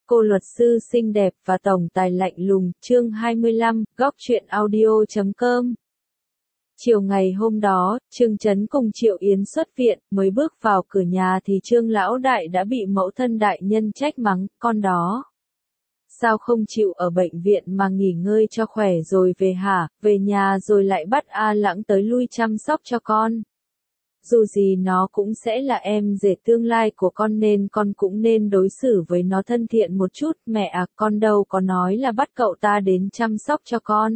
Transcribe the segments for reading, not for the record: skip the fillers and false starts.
Cô luật sư xinh đẹp và tổng tài lạnh lùng, chương 25, góc truyện audio.com. Chiều ngày hôm đó, Trương Chấn cùng Triệu Yến xuất viện, mới bước vào cửa nhà thì Trương lão đại đã bị mẫu thân đại nhân trách mắng, con đó. Sao không chịu ở bệnh viện mà nghỉ ngơi cho khỏe rồi về hả, về nhà rồi lại bắt A Lãng tới lui chăm sóc cho con. Dù gì nó cũng sẽ là em rể tương lai của con nên con cũng nên đối xử với nó thân thiện một chút. Mẹ à, con đâu có nói là bắt cậu ta đến chăm sóc cho con.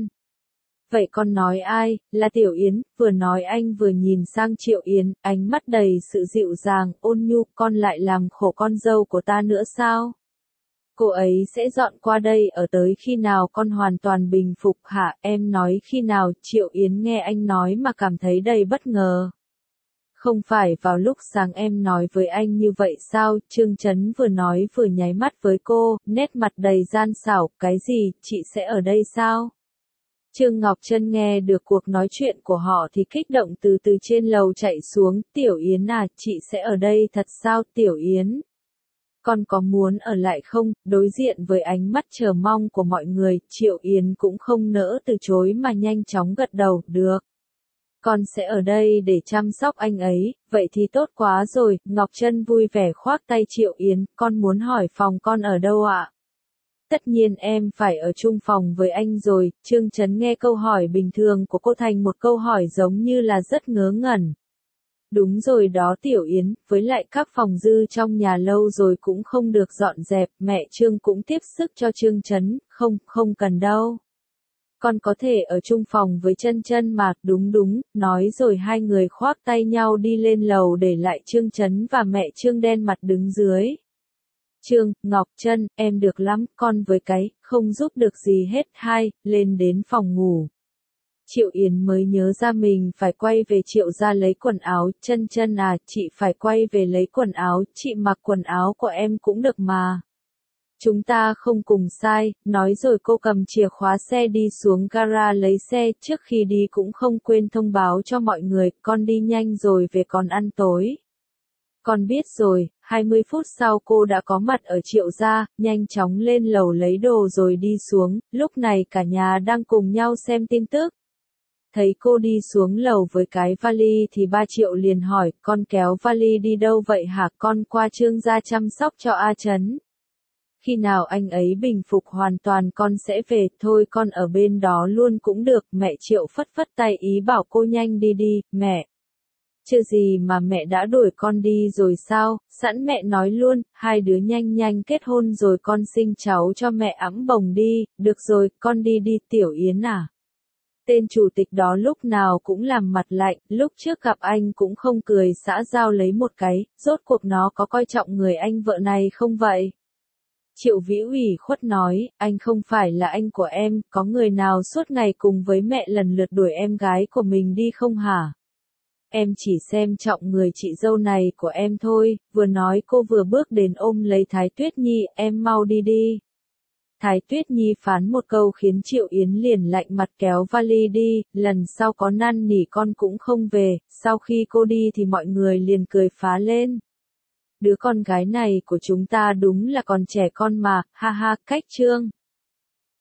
Vậy con nói ai? Là Tiểu Yến. Vừa nói anh vừa nhìn sang Triệu Yến, ánh mắt đầy sự dịu dàng, ôn nhu. Con lại làm khổ con dâu của ta nữa sao? Cô ấy sẽ dọn qua đây ở tới khi nào con hoàn toàn bình phục hả? Em nói khi nào? Triệu Yến nghe anh nói mà cảm thấy đầy bất ngờ. Không phải vào lúc sáng em nói với anh như vậy sao? Trương Chấn vừa nói vừa nháy mắt với cô, nét mặt đầy gian xảo. Cái gì? Chị sẽ ở đây sao? Trương Ngọc Trân nghe được cuộc nói chuyện của họ thì kích động từ trên lầu chạy xuống. Tiểu Yến à, chị sẽ ở đây thật sao? Tiểu Yến, con có muốn ở lại không? Đối diện với ánh mắt chờ mong của mọi người, Triệu Yến cũng không nỡ từ chối mà nhanh chóng gật đầu, được. Con sẽ ở đây để chăm sóc anh ấy, vậy thì tốt quá rồi. Ngọc Trân vui vẻ khoác tay Triệu Yến, con muốn hỏi phòng con ở đâu ạ? Tất nhiên em phải ở chung phòng với anh rồi. Trương Chấn nghe câu hỏi bình thường của cô thành một câu hỏi giống như là rất ngớ ngẩn. Đúng rồi đó Tiểu Yến, với lại các phòng dư trong nhà lâu rồi cũng không được dọn dẹp, mẹ Trương cũng tiếp sức cho Trương Chấn, không cần đâu. Con có thể ở chung phòng với Chân Chân mà. Đúng, nói rồi hai người khoác tay nhau đi lên lầu để lại Trương Chấn và mẹ Trương đen mặt đứng dưới. Trương, Ngọc Trân, em được lắm, con với cái, không giúp được gì hết. Hai, lên đến phòng ngủ. Triệu Yến mới nhớ ra mình phải quay về Triệu gia lấy quần áo. Chân Chân à, chị phải quay về lấy quần áo, chị mặc quần áo của em cũng được mà. Chúng ta không cùng sai, nói rồi cô cầm chìa khóa xe đi xuống gara lấy xe, trước khi đi cũng không quên thông báo cho mọi người, con đi nhanh rồi về còn ăn tối. Con biết rồi. 20 phút sau cô đã có mặt ở Triệu gia, nhanh chóng lên lầu lấy đồ rồi đi xuống, lúc này cả nhà đang cùng nhau xem tin tức. Thấy cô đi xuống lầu với cái vali thì ba Triệu liền hỏi, con kéo vali đi đâu vậy hả? Con qua Trương gia chăm sóc cho A Trấn. Khi nào anh ấy bình phục hoàn toàn con sẽ về, thôi con ở bên đó luôn cũng được. Mẹ Triệu phất phất tay ý bảo cô nhanh đi, mẹ. Chưa gì mà mẹ đã đuổi con đi rồi sao? Sẵn mẹ nói luôn, hai đứa nhanh kết hôn rồi con sinh cháu cho mẹ ẵm bồng đi. Được rồi, con đi Tiểu Yến à. Tên chủ tịch đó lúc nào cũng làm mặt lạnh, lúc trước gặp anh cũng không cười xã giao lấy một cái, rốt cuộc nó có coi trọng người anh vợ này không vậy? Triệu Vĩ ủy khuất nói, anh không phải là anh của em, có người nào suốt ngày cùng với mẹ lần lượt đuổi em gái của mình đi không hả? Em chỉ xem trọng người chị dâu này của em thôi. Vừa nói cô vừa bước đến ôm lấy Thái Tuyết Nhi, em mau đi. Thái Tuyết Nhi phán một câu khiến Triệu Yến liền lạnh mặt kéo vali đi, lần sau có năn nỉ con cũng không về. Sau khi cô đi thì mọi người liền cười phá lên. Đứa con gái này của chúng ta đúng là còn trẻ con mà, ha ha. Cách Trương